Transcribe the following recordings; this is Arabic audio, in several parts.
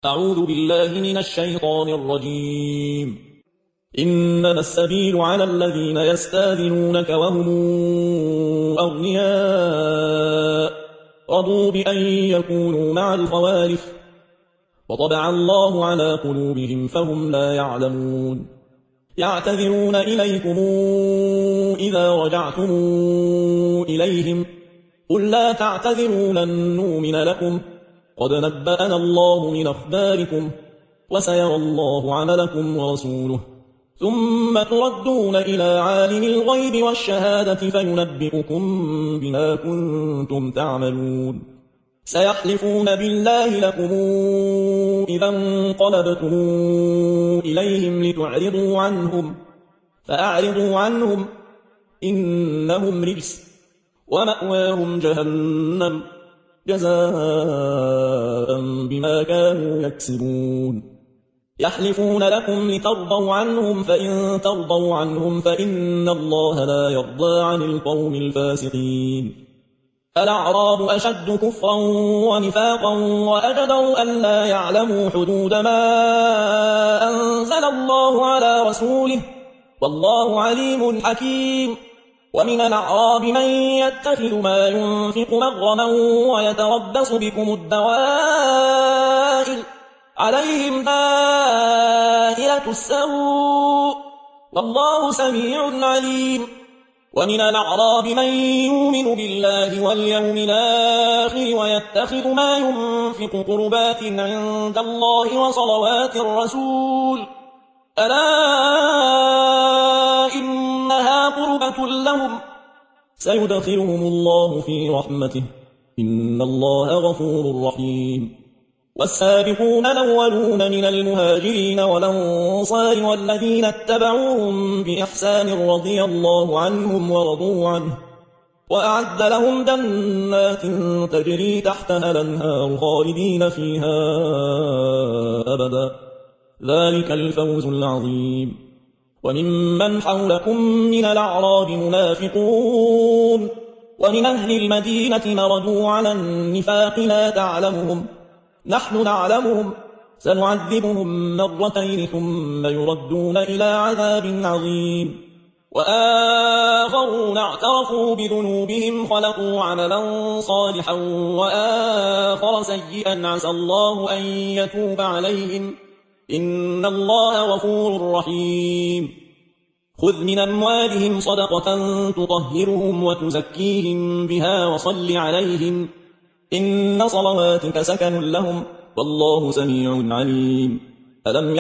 أعوذ بالله من الشيطان الرجيم. إنما السبيل على الذين يستاذنونك وهم أغنياء رضوا بأن يكونوا مع الخوالف وطبع الله على قلوبهم فهم لا يعلمون. يعتذرون إليكم إذا رجعتم إليهم قل لا تعتذروا لن نؤمن لكم قد نبأنا الله من أخباركم وسيرى الله عملكم ورسوله ثم تردون إلى عالم الغيب والشهادة فينبئكم بما كنتم تعملون. سيحلفون بالله لكم إذا انقلبتم إليهم لتعرضوا عنهم فأعرضوا عنهم إنهم رجس ومأواهم جهنم جزاء بما كانوا يكسبون. يحلفون لكم لترضوا عنهم فإن ترضوا عنهم فإن الله لا يرضى عن القوم الفاسقين. الأعراب أشد كفرا ونفاقا وأجدر أن لا يعلموا حدود ما أنزل الله على رسوله والله عليم حكيم. ومن الأعراب من يتخذ ما ينفق مغرما ويتربص بكم الدوائر عليهم دائرة السوء والله سميع عليم. ومن الأعراب من يؤمن بالله واليوم الآخر ويتخذ ما ينفق قربات عند الله وصلوات الرسول ألا إنها قربة لهم سيدخلهم الله في رحمته إن الله غفور رحيم. والسابقون الأولون من المهاجرين والأنصار والذين اتبعوهم بإحسان رضي الله عنهم ورضوا عنه وأعد لهم جنات تجري تحتها الأنهار خالدين فيها أبدا ذلك الفوز العظيم. وممن حولكم من الأعراب منافقون ومن أهل المدينة مردوا على النفاق لا تعلمهم نحن نعلمهم سنعذبهم مرتين ثم يردون إلى عذاب عظيم. وآخرون اعترفوا بذنوبهم خلقوا عملا صالحا وآخر سيئا عسى الله أن يتوب عليهم إن الله غفور رحيم. خذ من أموالهم صدقة تطهرهم وتزكيهم بها وصل عليهم إن صلواتك سكن لهم والله سميع عليم. ألم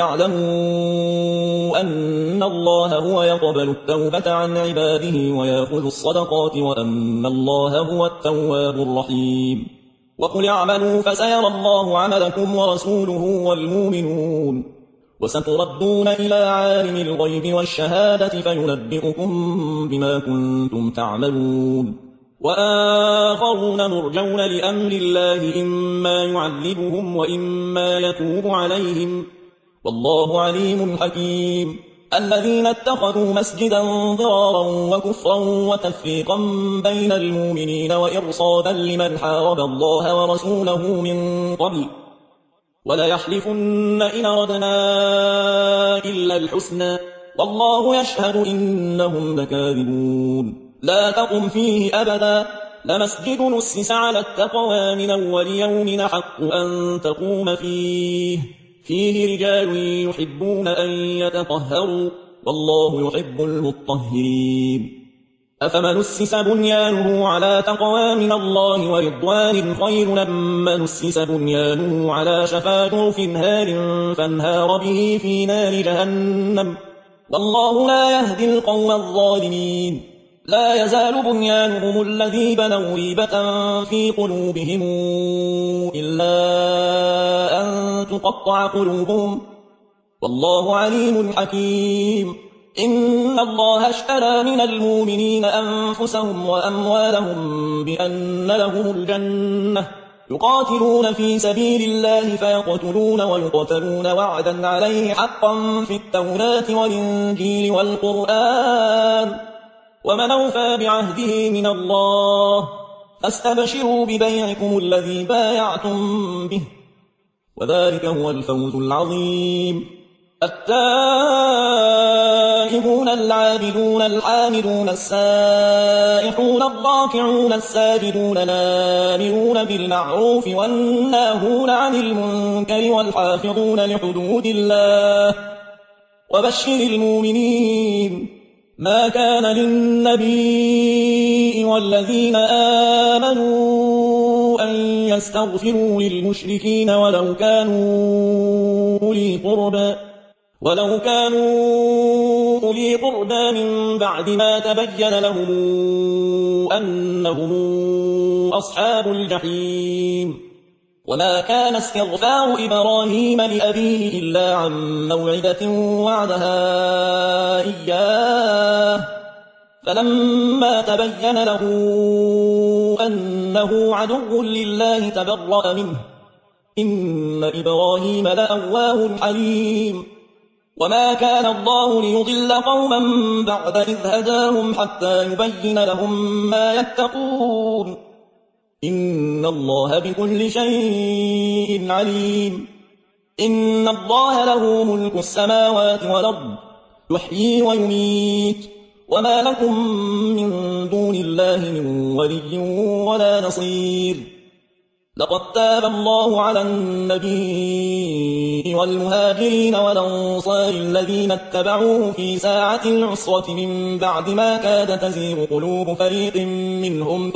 يعلموا أن الله هو يقبل التوبة عن عباده ويأخذ الصدقات وأن الله هو التواب الرحيم. وقل اعملوا فسيرى الله عملكم ورسوله والمؤمنون وستردون إلى عالم الغيب والشهادة فينبئكم بما كنتم تعملون. وآخرون مرجون لأمر الله إما يعذبهم وإما يتوب عليهم والله عليم حكيم. الذين اتخذوا مسجدا ضرارا وكفرا وتفريقا بين المؤمنين وإرصادا لمن حارب الله ورسوله من قبل وليحلفن إن أردنا إلا الحسنى والله يشهد إنهم لكاذبون. لا تقم فيه أبدا لمسجد نسس على التقوى من أول يوم حق أن تقوم فيه رجال يحبون أن يتطهروا والله يحب المطهرين. أفمن أسس بنيانه على تقوى من الله ورضوان خير لمن أسس بنيانه على شفا جرف هار فانهار به في نار جهنم والله لا يهدي القوم الظالمين. لا يزال بنيانهم الذي بنوا ريبة في قلوبهم إلا أن تقطع قلوبهم والله عليم حكيم. إن الله اشترى من المؤمنين أنفسهم وأموالهم بأن لهم الجنة يقاتلون في سبيل الله فيقتلون ويقتلون وعدا عليه حقا في التوراة والإنجيل والقرآن ومن أوفى بعهده من الله فاستبشروا ببيعكم الذي بايعتم به وذلك هو الفوز العظيم. التائبون العابدون الحامدون السائحون الراكعون الساجدون الآمرون بالمعروف والناهون عن المنكر والحافظون لحدود الله وبشر المؤمنين. ما كان للنبي والذين آمنوا أن يستغفروا للمشركين ولو كانوا أولي قربى من بعد ما تبين لهم أنهم أصحاب الجحيم. وما كان استغفار إبراهيم لأبيه إلا عن موعدة وعدها إياه فلما تبين له أنه عدو لله تبرأ منه إن إبراهيم لأواه حليم. وما كان الله ليضل قوما بعد إذ هداهم حتى يبين لهم ما يتقون إن الله بكل شيء عليم. إن الله له ملك السماوات والأرض يحيي ويميت وما لكم من دون الله من ولي ولا نصير. لقد تاب الله على النبي والمهاجرين والأنصار الذين اتبعوه في ساعة العسرة من بعد ما كاد تزيغ قلوب فريق منهم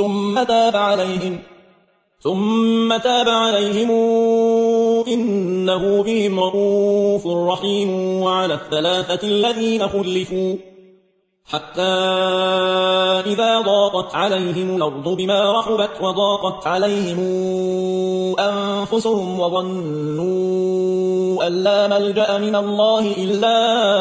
ثم تاب عليهم إنه بهم رءوف رحيم. وعلى الثلاثة الذين خلفوا حتى إذا ضاقت عليهم الأرض بما رحبت وضاقت عليهم أنفسهم وظنوا أن لا ملجأ من الله إلا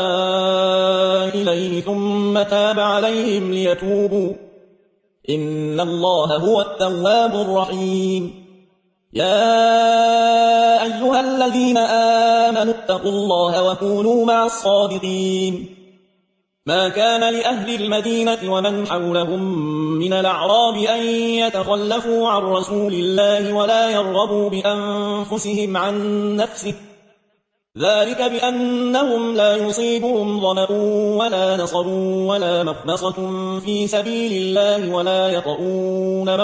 إليه ثم تاب عليهم ليتوبوا إن الله هو التواب الرحيم. يا أيها الذين آمنوا اتقوا الله وكونوا مع الصادقين. ما كان لأهل المدينة ومن حولهم من الأعراب أن يتخلفوا عن رسول الله ولا يرغبوا بأنفسهم عن نفسه ذلك بأنهم لا يصيبهم ظمأ ولا نصب ولا مخمصة في سبيل الله ولا يطؤون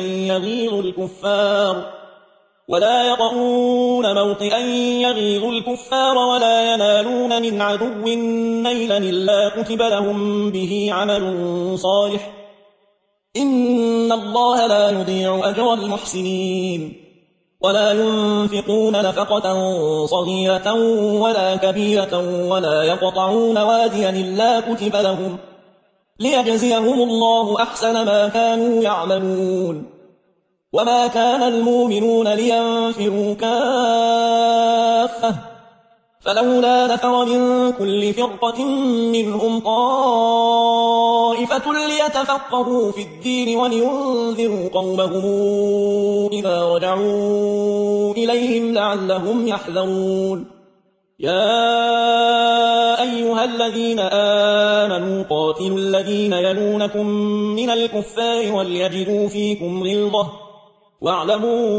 موطئا يغيظ الكفار ولا ينالون من عدو نيلا إلا كتب لهم به عمل صالح إن الله لا يضيع أجر المحسنين. ولا ينفقون نفقة صغيرة ولا كبيرة ولا يقطعون واديا إلا كتب لهم ليجزيهم الله أحسن ما كانوا يعملون. وما كان المؤمنون لينفروا كافة فلولا نفر من كل فرقة منهم طائفة ليتفقهوا في الدين ولينذروا قومهم إذا رجعوا إليهم لعلهم يحذرون. يا أيها الذين آمنوا قاتلوا الذين يلونكم من الكفار وليجدوا فيكم غلظة واعلموا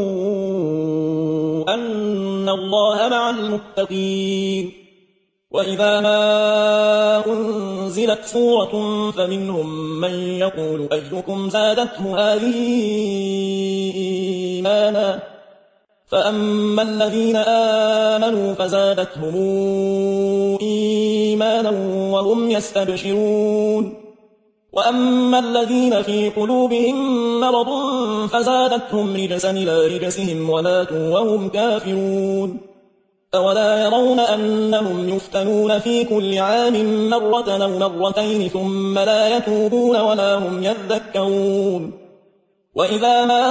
أن الله مع المتقين. وإذا ما أنزلت سورة فمنهم من يقول أيكم زادته هذه إيمانا فأما الذين آمنوا فزادتهم إيمانا وهم يستبشرون. وأما الذين في قلوبهم مرض فزادتهم رجسا إلى رجسهم وماتوا وهم كافرون. أولا يرون أنهم يفتنون في كل عام مرة أو مرتين ثم لا يتوبون ولا هم يذكرون. وإذا ما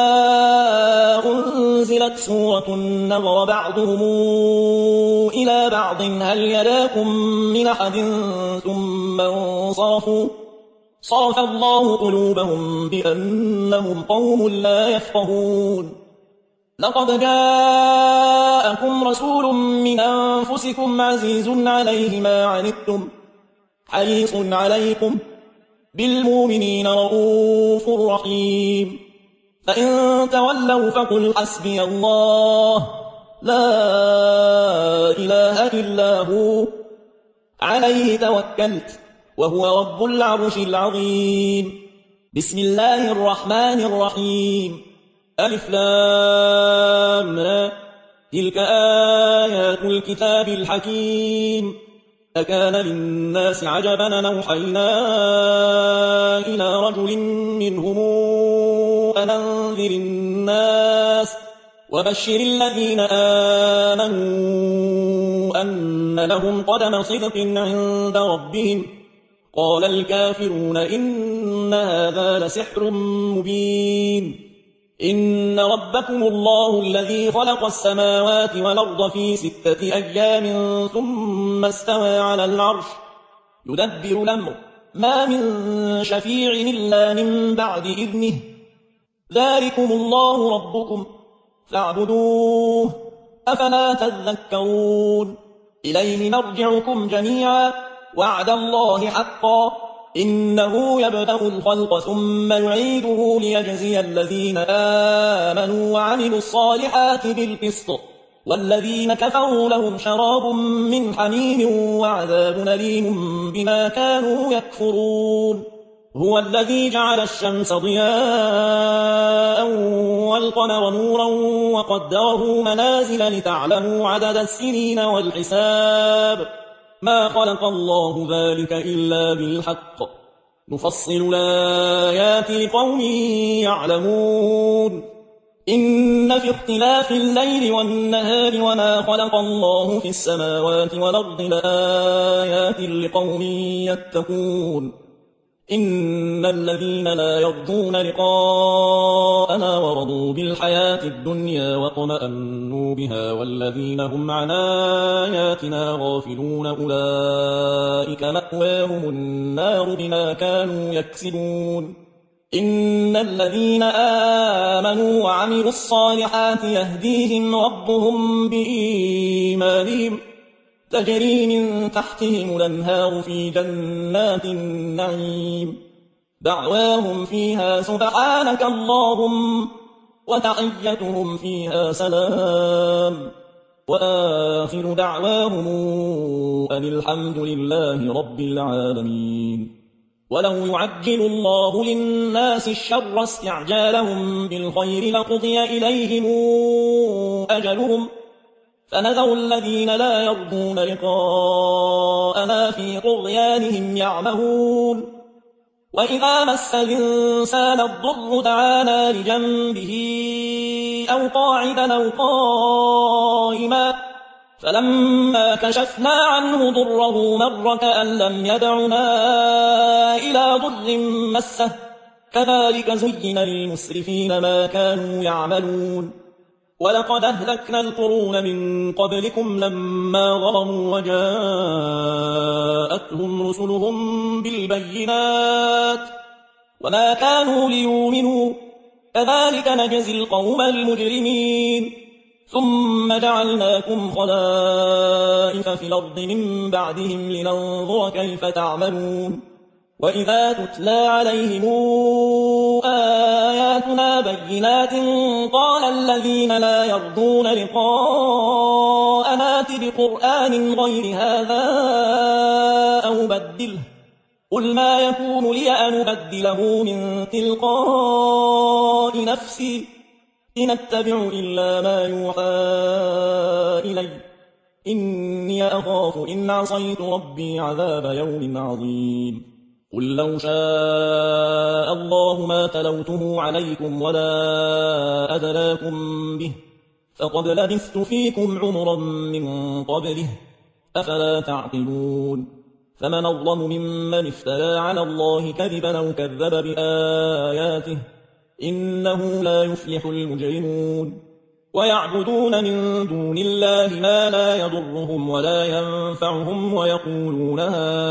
أنزلت سورة نظر بعضهم إلى بعض هل يراكم من أحد ثم انصرفوا صرف الله قلوبهم بأنهم قوم لا يفقهون. لقد جاءكم رسول من أنفسكم عزيز عليه ما عنتم حريص عليكم بالمؤمنين رؤوف رحيم. فإن تولوا فقل حسبي الله لا إله إلا هو عليه توكلت وهو رب العرش العظيم. بسم الله الرحمن الرحيم. ألف لام را. تلك آيات الكتاب الحكيم. أكان للناس عجبا أن أوحينا إلى رجل منهم أن أنذر الناس وبشر الذين آمنوا أن لهم قدم صدق عند ربهم. قال الكافرون إن هذا لسحر مبين. إن ربكم الله الذي خلق السماوات والأرض في 6 أيام ثم استوى على العرش يدبر الأمر ما من شفيع إلا من بعد إذنه. ذلكم الله ربكم فاعبدوه أفلا تذكرون. إليه مرجعكم جميعا وعد الله حقا إنه يبدأ الخلق ثم يعيده ليجزي الذين آمنوا وعملوا الصالحات بالقسط والذين كفروا لهم شراب من حميم وعذاب أليم بما كانوا يكفرون. هو الذي جعل الشمس ضياء والقمر نورا وقدره منازل لتعلموا عدد السنين والحساب. ما خلق الله ذلك إلا بالحق نفصل الآيات لقوم يعلمون. إن في اختلاف الليل والنهار وما خلق الله في السماوات والأرض لآيات لقوم يتقون. إن الذين لا يرجون لقاءنا ورضوا بالحياة الدنيا واطمأنوا بها والذين هم عن آياتنا غافلون أولئك مأواهم النار بما كانوا يكسبون. إن الذين آمنوا وعملوا الصالحات يهديهم ربهم بإيمانهم تجري من تحتهم الأنهار في جنات النعيم. دعواهم فيها سبحانك اللهم وتحيتهم فيها سلام وآخر دعواهم أن الحمد لله رب العالمين. ولو يعجل الله للناس الشر استعجالهم بالخير لقضي إليهم أجلهم فنذر الذين لا يرجون لقاءنا في طغيانهم يعمهون. وإذا مس الإنسان الضر دعانا لجنبه أو قاعدا أو قائما فلما كشفنا عنه ضره مر كأن لم يدعنا إلى ضر مسه كذلك زين للمسرفين ما كانوا يعملون. ولقد أهلكنا القرون من قبلكم لما ظلموا وجاءتهم رسلهم بالبينات وما كانوا ليؤمنوا كذلك نجزي القوم المجرمين. ثم جعلناكم خلائف في الأرض من بعدهم لننظر كيف تعملون. وإذا تتلى عليهم آياتنا بينات قال الذين لا يرجون لقاءنا ائت بقرآن غير هذا أو بدله قل ما يكون لي أن أبدله من تلقاء نفسي إن أتبع إلا ما يوحى إلي إني أخاف إن عصيت ربي عذاب يوم عظيم. قل لو شاء الله ما تلوته عليكم ولا أدراكم به فقد لبثت فيكم عمرا من قبله أفلا تعقلون. فمن أظلم ممن افترى على الله كذبا أو كذب بآياته إنه لا يفلح المجرمون. ويعبدون من دون الله ما لا يضرهم ولا ينفعهم ويقولون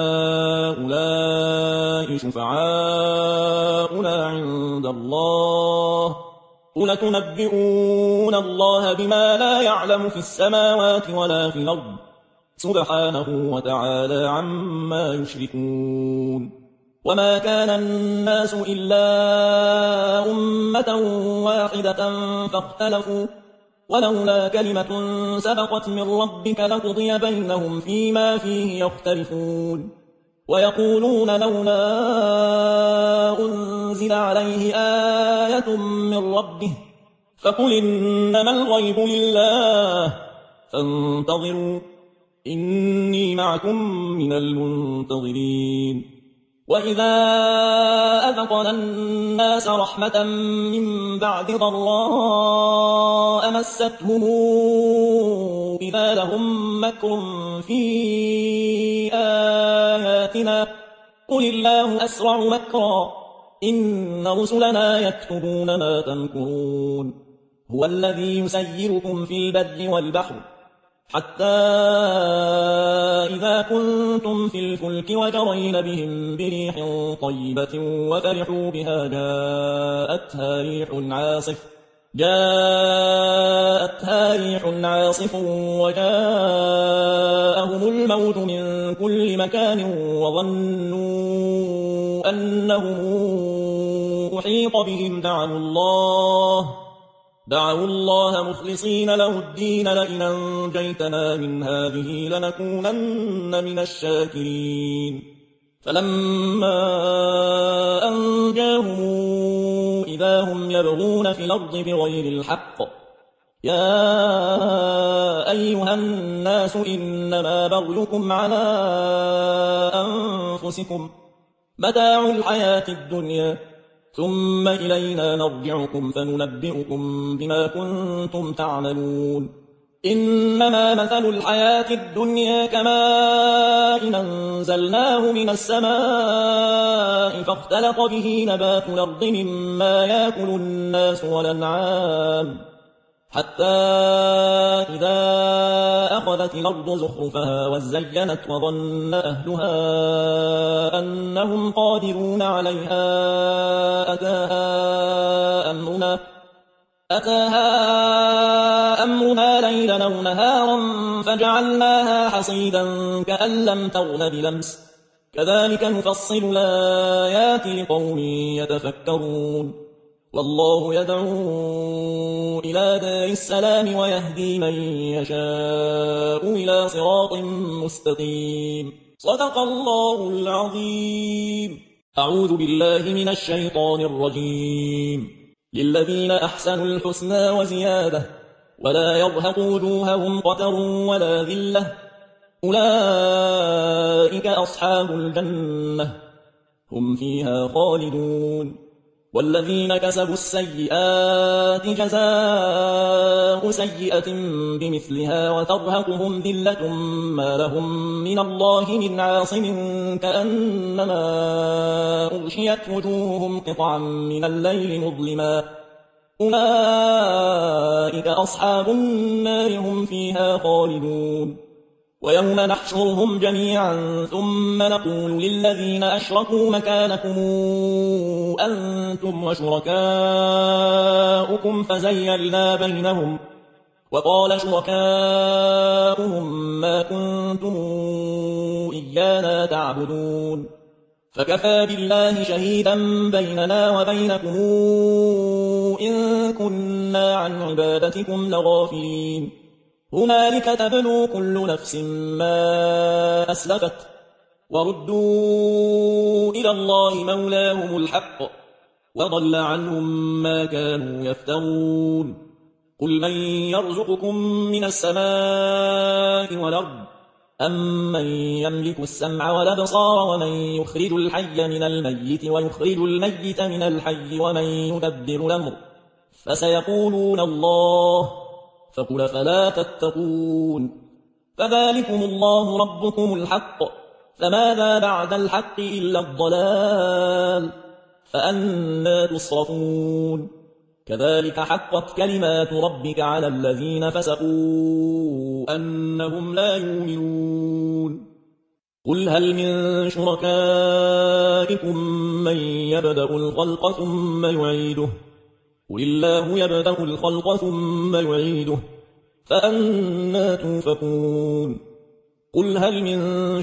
هؤلاء شفعاؤنا عند الله قل تنبئون الله بما لا يعلم في السماوات ولا في الأرض سبحانه وتعالى عما يشركون. وما كان الناس إلا أمة واحدة ولولا كلمة سبقت من ربك لقضي بينهم فيما فيه يختلفون ويقولون لولا أنزل عليه آية من ربه فقل إنما الغيب لله فانتظروا إني معكم من المنتظرين وإذا أذقنا الناس رحمة من بعد ضراء مستهم إذا لهم مكر في آياتنا قل الله أسرع مكرا إن رسلنا يكتبون ما تمكرون هو الذي يسيركم في البر والبحر حتى إذا كنتم في الفلك وجرين بهم بريح طيبة وفرحوا بها جاءتها ريح عاصف وجاءهم الموت من كل مكان وظنوا أنهم أحيط بهم دعوا الله مخلصين له الدين لئن أنجيتنا من هذه لنكونن من الشاكرين فلما أنجاهم إذا هم يبغون في الأرض بغير الحق يا أيها الناس إنما بغيكم على أنفسكم متاع الحياة الدنيا ثم إلينا نرجعكم فننبئكم بما كنتم تعملون إنما مثل الحياة الدنيا كماء أنزلناه من السماء فاختلط به نبات الأرض مما يأكل الناس والأنعام حتى إذا أخذت الأرض زخرفها وزينت وظن أهلها أنهم قادرون عليها أتاها أمرنا ليلا أو نهارا فجعلناها حصيدا كأن لم تغن بلمس كذلك نفصل الآيات لقوم يتفكرون والله يدعو إلى دار السلام ويهدي من يشاء إلى صراط مستقيم صدق الله العظيم أعوذ بالله من الشيطان الرجيم للذين أحسنوا الحسنى وزيادة ولا يرهق وجوههم قتر ولا ذلة أولئك أصحاب الجنة هم فيها خالدون والذين كسبوا السيئات جزاء سيئة بمثلها وترهقهم ذلة ما لهم من الله من عاصم كأنما أغشيت وجوههم قطعا من الليل مظلما أولئك أصحاب النار هم فيها خالدون ويوم نحشرهم جميعا ثم نقول للذين أشركوا مكانكم أنتم وشركاؤكم فزيلنا بينهم وقال شركاؤهم ما كنتم إيانا تعبدون فكفى بالله شهيدا بيننا وبينكم إن كنا عن عبادتكم لغافلين هنالك تبلو كل نفس ما أسلفت وردوا إلى الله مولاهم الحق وضل عنهم ما كانوا يفترون قل من يرزقكم من السماء والأرض أمن يملك السمع والأبصار ومن يخرج الحي من الميت ويخرج الميت من الحي ومن يدبر الأمر فسيقولون الله فقل فلا تتقون فذلكم الله ربكم الحق فماذا بعد الحق إلا الضلال فأنى تصرفون كذلك حقت كلمات ربك على الذين فسقوا أنهم لا يؤمنون قل هل من شركائكم من يبدأ الخلق ثم يعيده قل الله يبدأ الخلق ثم يعيده فأنى توفكون قل هل من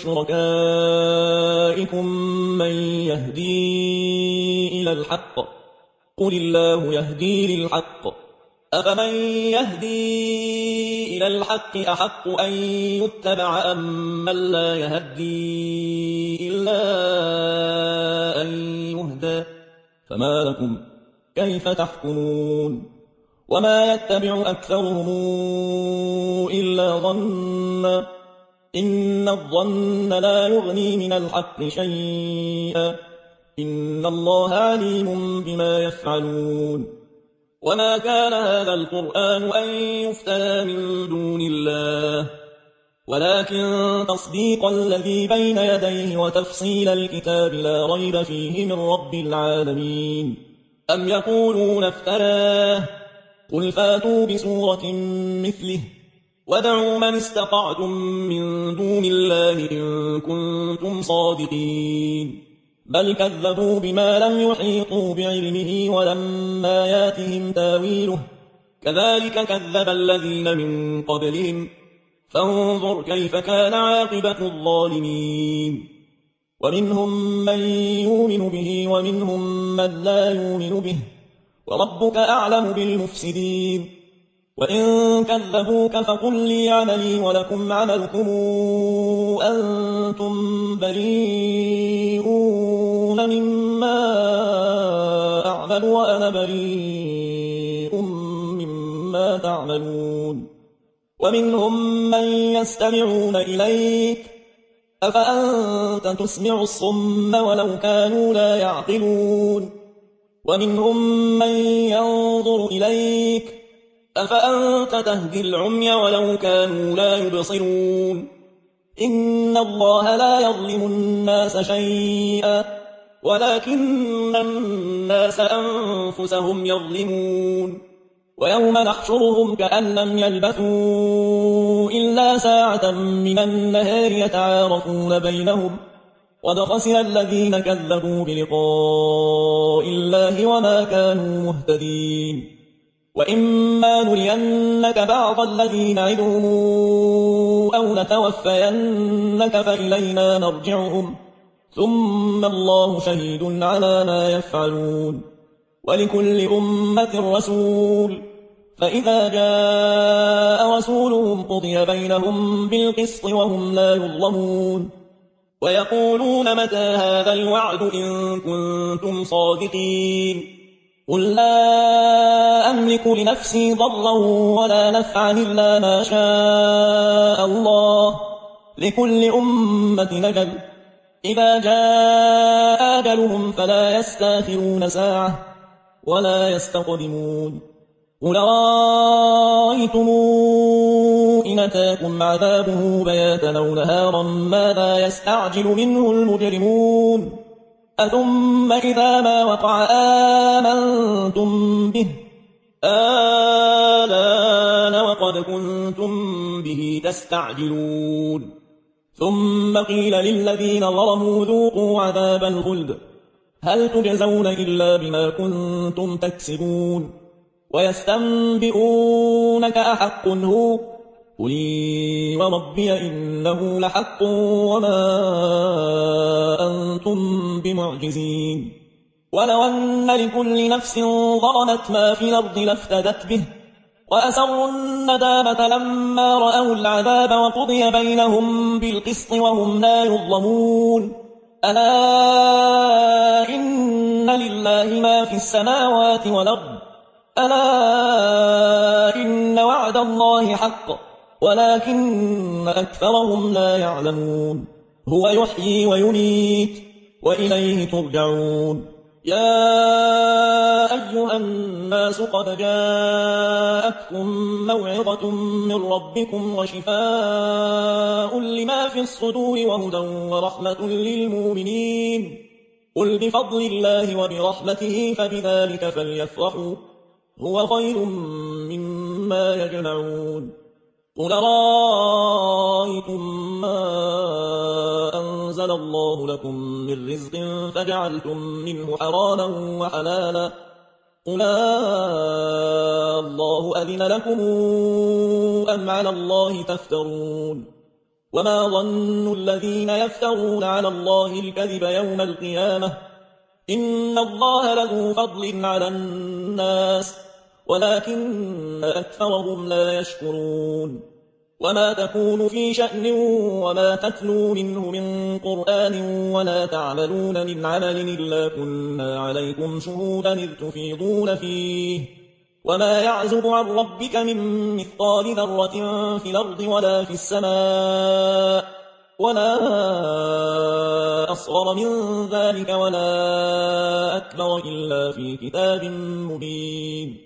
شركائكم من يهدي إلى الحق قل الله يهدي للحق أفمن يهدي إلى الحق أحق أن يتبع أم من لا يهدي إلا أن يهدى فما لكم كيف تحكمون وما يتبع أكثرهم إلا ظنا إن الظن لا يغني من الحق شيئا إن الله عليم بما يفعلون وما كان هذا القرآن أن يفترى من دون الله ولكن تصديق الذي بين يديه وتفصيل الكتاب لا ريب فيه من رب العالمين أم يقولون افتراه قل فاتوا بسورة مثله وادعوا من استطعتم من دون الله إن كنتم صادقين بل كذبوا بما لم يحيطوا بعلمه ولما ياتهم تاويله كذلك كذب الذين من قبلهم فانظر كيف كان عاقبة الظالمين ومنهم من يؤمن به ومنهم من لا يؤمن به وربك أعلم بالمفسدين وإن كذبوك فقل لي عملي ولكم عملكم أنتم بريئون مما أعمل وأنا بريء مما تعملون ومنهم من يستمعون إليك أفأنت تسمع الصم ولو كانوا لا يعقلون ومنهم من ينظر إليك أفأنت تهدي العمي ولو كانوا لا يبصرون إن الله لا يظلم الناس شيئا ولكن الناس أنفسهم يظلمون ويوم نحشرهم كأن لم يلبثوا إلا ساعة من النهار يتعارفون بينهم قد خسر الذين كذبوا بلقاء الله وما كانوا مهتدين وإما نرينك بعض الذي نعدهم أو نتوفينك فإلينا مرجعهم ثم الله شهيد على ما يفعلون ولكل أمة رسول فإذا جاء رسولهم قضي بينهم بالقسط وهم لا يظلمون ويقولون متى هذا الوعد إن كنتم صادقين قل لا أملك لنفسي ضرا ولا نفعا إلا ما شاء الله لكل أمة أجل إذا جاء أجلهم فلا يستأخرون ساعة ولا يستقدمون قل رأيتم إن أتاكم عذابه بياتا أو نهارا ماذا يستعجل منه المجرمون أثم إذا ما وقع آمنتم به آلان وقد كنتم به تستعجلون ثم قيل للذين ظلموا ذوقوا عذاب الخلد هل تجزون إلا بما كنتم تكسبون ويستنبئونك أحق هو قل وربي إنه لحق وما أنتم بمعجزين ولو أن لكل نفس ظلمت ما في الأرض لافتدت به وأسروا الندامة لما رأوا العذاب وقضي بينهم بالقسط وهم لا يظلمون ألا إن لله ما في السماوات والأرض ألا إن وعد الله حق ولكن أكثرهم لا يعلمون هو يحيي ويميت وإليه ترجعون يا أيها الناس قد جاءتكم موعظة من ربكم وشفاء لما في الصدور وهدى ورحمة للمؤمنين قل بفضل الله وبرحمته فبذلك فليفرحوا هو خير مما يجمعون قل رأيتم ما أنزل الله لكم من رزق فجعلتم منه حراما وحلالا قل الله أذن لكم أم على الله تفترون وما ظن الذين يفترون على الله الكذب يوم القيامة إن الله له فضل على الناس ولكن أكثرهم لا يشكرون. وما تكون في شأن وما تتلو منه من قرآن ولا تعملون من عمل إلا كنا عليكم شهودا إذ تفيضون فيه وما يعزب عن ربك من مثقال ذرة في الأرض ولا في السماء ولا أصغر من ذلك ولا أكبر إلا في كتاب مبين.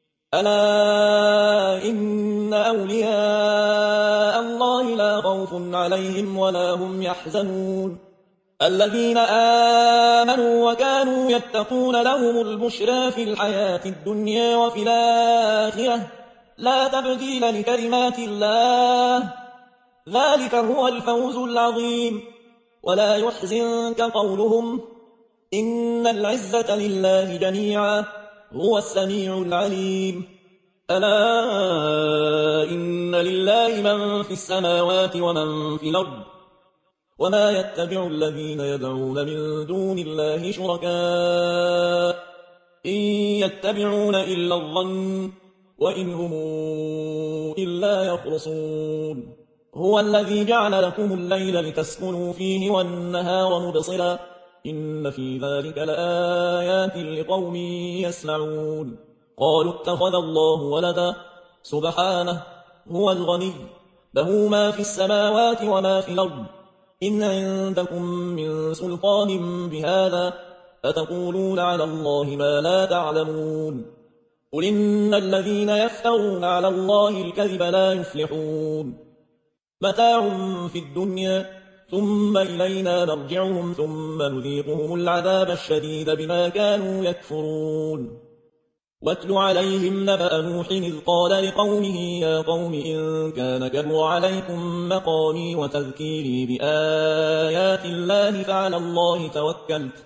ألا إن أولياء الله لا خوف عليهم ولا هم يحزنون الذين آمنوا وكانوا يتقون لهم البشرى في الحياة الدنيا وفي الآخرة لا تبديل لكلمات الله ذلك هو الفوز العظيم. ولا يحزنك قولهم إن العزة لله جميعا هو السميع العليم. ألا إن لله من في السماوات ومن في الأرض وما يتبع الذين يدعون من دون الله شركاء إن يتبعون إلا الظن وإن هم إلا يخرصون. هو الذي جعل لكم الليل لتسكنوا فيه والنهار مبصرا إن في ذلك لآيات لقوم يسمعون. قالوا اتخذ الله ولدا سبحانه هو الغني له ما في السماوات وما في الأرض إن عندكم من سلطان بهذا أتقولون على الله ما لا تعلمون. قل إن الذين يفترون على الله الكذب لا يفلحون. متاع في الدنيا ثم إلينا مرجعهم ثم نذيقهم العذاب الشديد بما كانوا يكفرون. واتل عليهم نبأ نوح إذ قال لقومه يا قوم إن كان كبر عليكم مقامي وتذكيري بآيات الله فعلى الله توكلت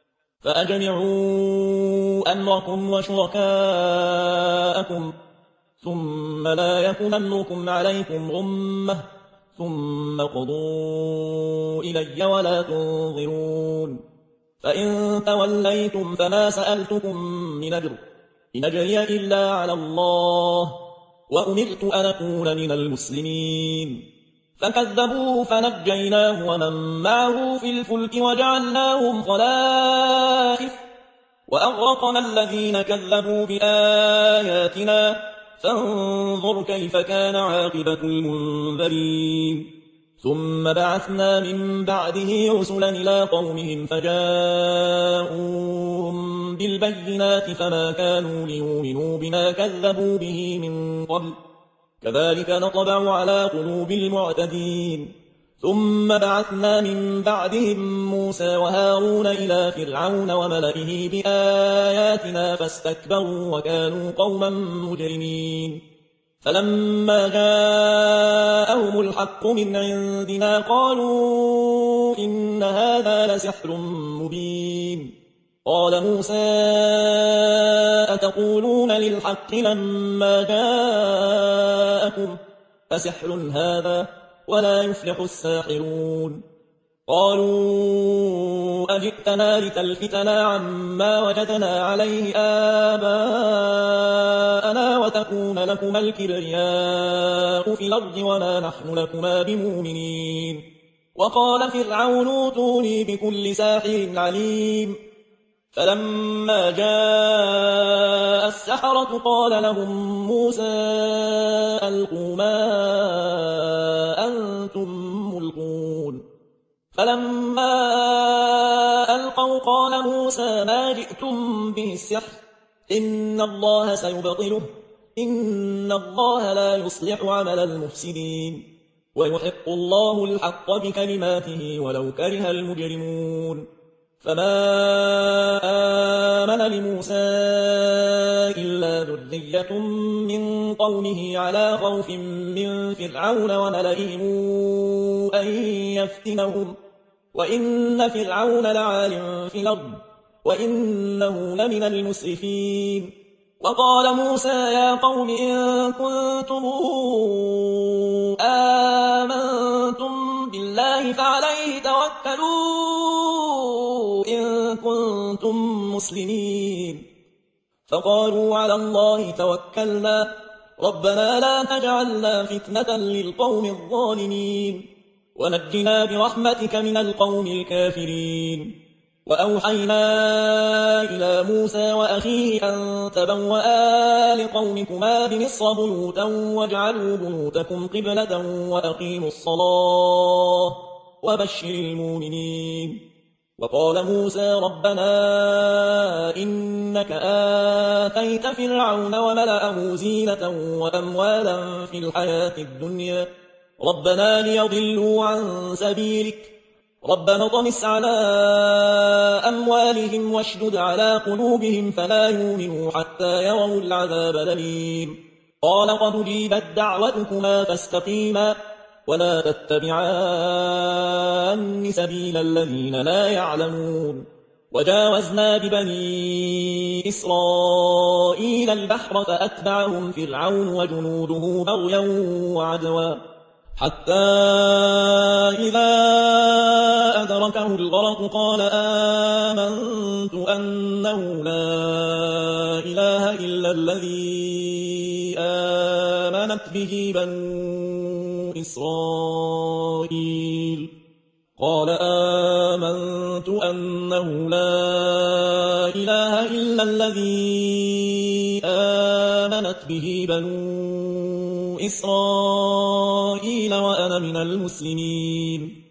فأجمعوا أمركم وشركاءكم ثم لا يكن أمركم عليكم غمة ثم قضوا إلي ولا تنظرون. فإن توليتم فما سألتكم من أجر إن أجري إلا على الله وأمرت أن أكون من المسلمين. فكذبوه فنجيناه ومن معه في الفلك وجعلناهم خلائف وأغرقنا الذين كذبوا بآياتنا فانظر كيف كان عاقبة المنذرين. ثم بعثنا من بعده رسلا إلى قومهم فجاءوهم بالبينات فما كانوا ليؤمنوا بما كذبوا به من قبل كذلك نطبع على قلوب المعتدين. ثم بعثنا من بعدهم موسى وهارون إلى فرعون وملئه بآياتنا فاستكبروا وكانوا قوما مجرمين. فلما جاءهم الحق من عندنا قالوا إن هذا لسحر مبين. قال موسى أتقولون للحق لما جاءكم أسحر هذا ولا يفلح الساحرون. قالوا أجئتنا لتلفتنا عما وجدنا عليه آباءنا وتكون لكما الكبرياء في الأرض وما نحن لكما بمؤمنين. وقال فرعون اوتوني بكل ساحر عليم. فلما جاء السحرة قال لهم موسى ألقوا ما أنتم ملقون. فلما ألقوا قال موسى ما جئتم به السحر إن الله سيبطله إن الله لا يصلح عمل المفسدين ويحق الله الحق بكلماته ولو كره المجرمون. فما آمن لموسى إلا ذرية من قومه على خوف من فرعون وملئهم أن يفتنهم وإن فرعون لعال في الأرض وإنه لمن المسرفين. وقال موسى يا قوم إن كنتم آمنتم بالله فعليه توكلوا إن كنتم مسلمين. فقالوا على الله توكلنا ربنا لا تجعلنا فتنة للقوم الظالمين ونجنا برحمتك من القوم الكافرين. وأوحينا إلى موسى وأخيه أن تبوأ لقومكما بمصر بيوتا واجعلوا بيوتكم قبلة وأقيموا الصلاة وبشر المؤمنين. وقال موسى ربنا إنك آتيت فرعون وملأه زينة وأموالا في الحياة الدنيا ربنا ليضلوا عن سبيلك ربنا طمس على أموالهم واشدد على قلوبهم فلا يؤمنوا حتى يروا العذاب الأليم. قال قد أجيبت دعوتكما فاستقيما ولا تتبعان سبيل الذين لا يعلمون. وجاوزنا ببني إسرائيل البحر فأتبعهم فرعون وجنوده بغيا وعدوا حتى إذا أدركه الغرق قال آمنت أنه لا إله إلا الذي آمنت به بنو إسرائيل قال آمنت أنه لا إله إلا الذي آمنت به بنو إسرائيل وأنا من المسلمين.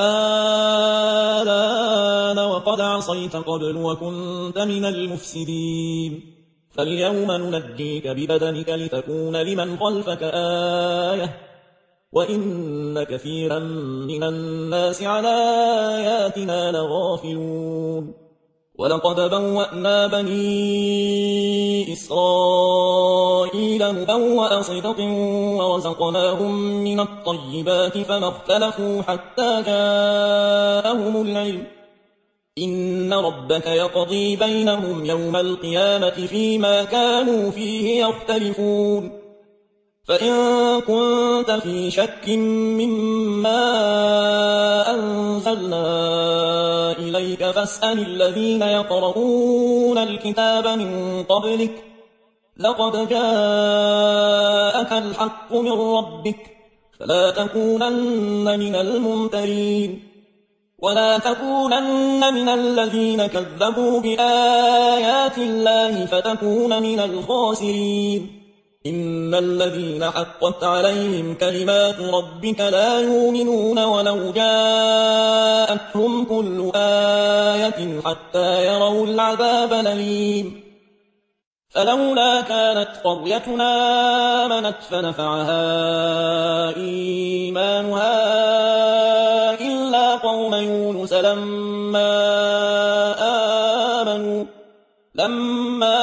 الآن وقد عصيت قبل وكنت من المفسدين فاليوم ننجيك ببدنك لتكون لمن خلفك آية وإن كثيرا من الناس عن آياتنا لغافلون. ولقد بوأنا بني إسرائيل مبوأ صدق ورزقناهم من الطيبات فما اختلفوا حتى جاءهم العلم إن ربك يقضي بينهم يوم القيامة فيما كانوا فيه يختلفون. فإن كنت في شك مما أنزلنا إليك فاسأل الذين يقرؤون الكتاب من قبلك لقد جاءك الحق من ربك فلا تكونن من الممترين ولا تكونن من الذين كذبوا بآيات الله فتكون من الخاسرين. إن الذين حقت عليهم كلمات ربك لا يؤمنون ولو جاءتهم كل آية حتى يروا العذاب الأليم. فلولا كانت قريتنا آمنت فنفعها إيمانها إلا قوم يونس لما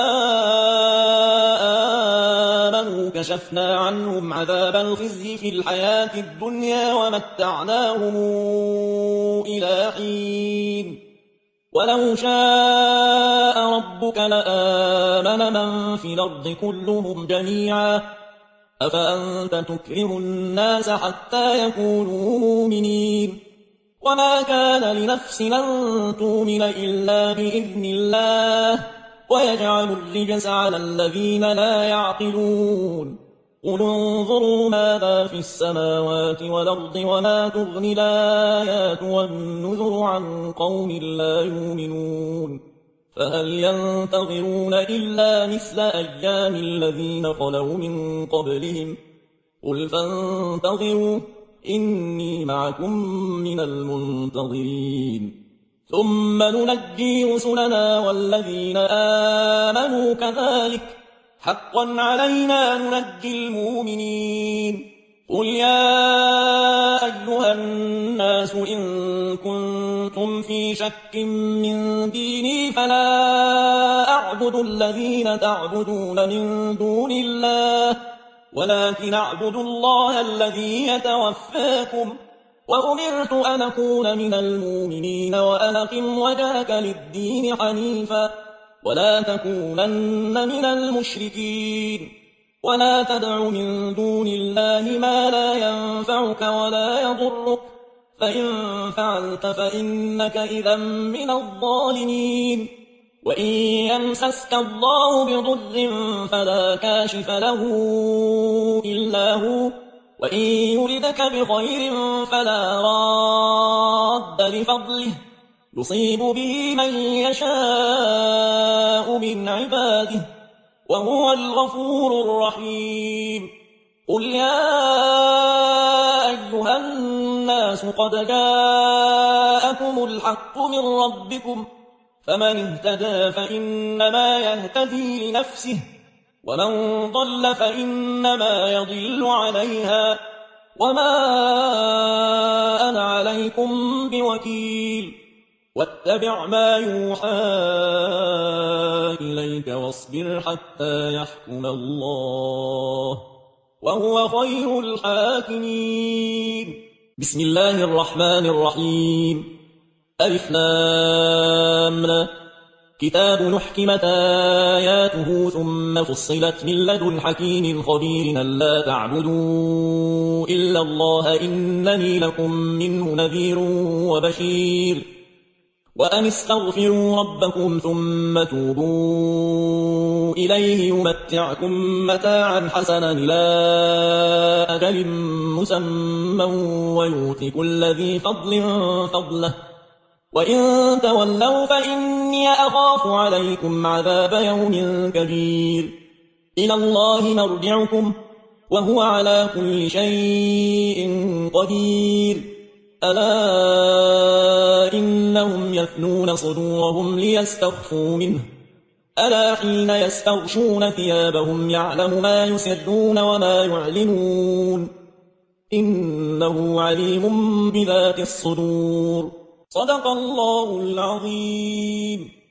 كشفنا عنهم عذاب الخزي في الحياة الدنيا ومتعناهم إلى حين. ولو شاء ربك لآمن من في الأرض كلهم جميعا أفأنت تكره الناس حتى يكونوا مؤمنين. وما كان لنفس أن تؤمن إلا بإذن الله ويجعل الرجس على الذين لا يعقلون. قل انظروا ماذا في السماوات والأرض وما تغني الآيات والنذر عن قوم لا يؤمنون. فهل ينتظرون إلا مثل أيام الذين خلوا من قبلهم قل فانتظروا إني معكم من المنتظرين. ثم ننجي رسلنا والذين آمنوا كذلك حقا علينا ننجي المؤمنين. قل يا أيها الناس إن كنتم في شك من ديني فلا أعبد الذين تعبدون من دون الله ولكن أعبد الله الذي يتوفاكم وأمرت أن أكون من المؤمنين وأن أقم وجهك للدين حنيفا ولا تكونن من المشركين. ولا تدع من دون الله ما لا ينفعك ولا يضرك فإن فعلت فإنك إذا من الظالمين. وإن يمسسك الله بضر فلا كاشف له إلا هو، وإن يردك بخير فلا راد لفضله، يصيب به من يشاء من عباده، وهو الغفور الرحيم. قل يا أيها الناس قد جاءكم الحق من ربكم، فمن اهتدى فإنما يهتدي لنفسه، ومن ضل فإنما يضل عليها، وما أنا عليكم بوكيل. واتبع ما يوحى إليك واصبر حتى يحكم الله، وهو خير الحاكمين. بسم الله الرحمن الرحيم. ألف لام را. كتاب نحكمت آياته ثم فصلت من لدن حكيم خبير ألا تعبدوا إلا الله إنني لكم منه نذير وبشير. وأن استغفروا ربكم ثم توبوا إليه يمتعكم متاعا حسنا إلى أجل مسمى ويؤت كل ذي فضل فضله، وإن تولوا فإني أخاف عليكم عذاب يوم كبير. إلى الله مرجعكم وهو على كل شيء قدير. ألا إنهم يثنون صدورهم ليستخفوا منه، ألا حين يستغشون ثيابهم يعلم ما يسرون وما يعلنون، إنه عليم بذات الصدور. صدق الله العظيم.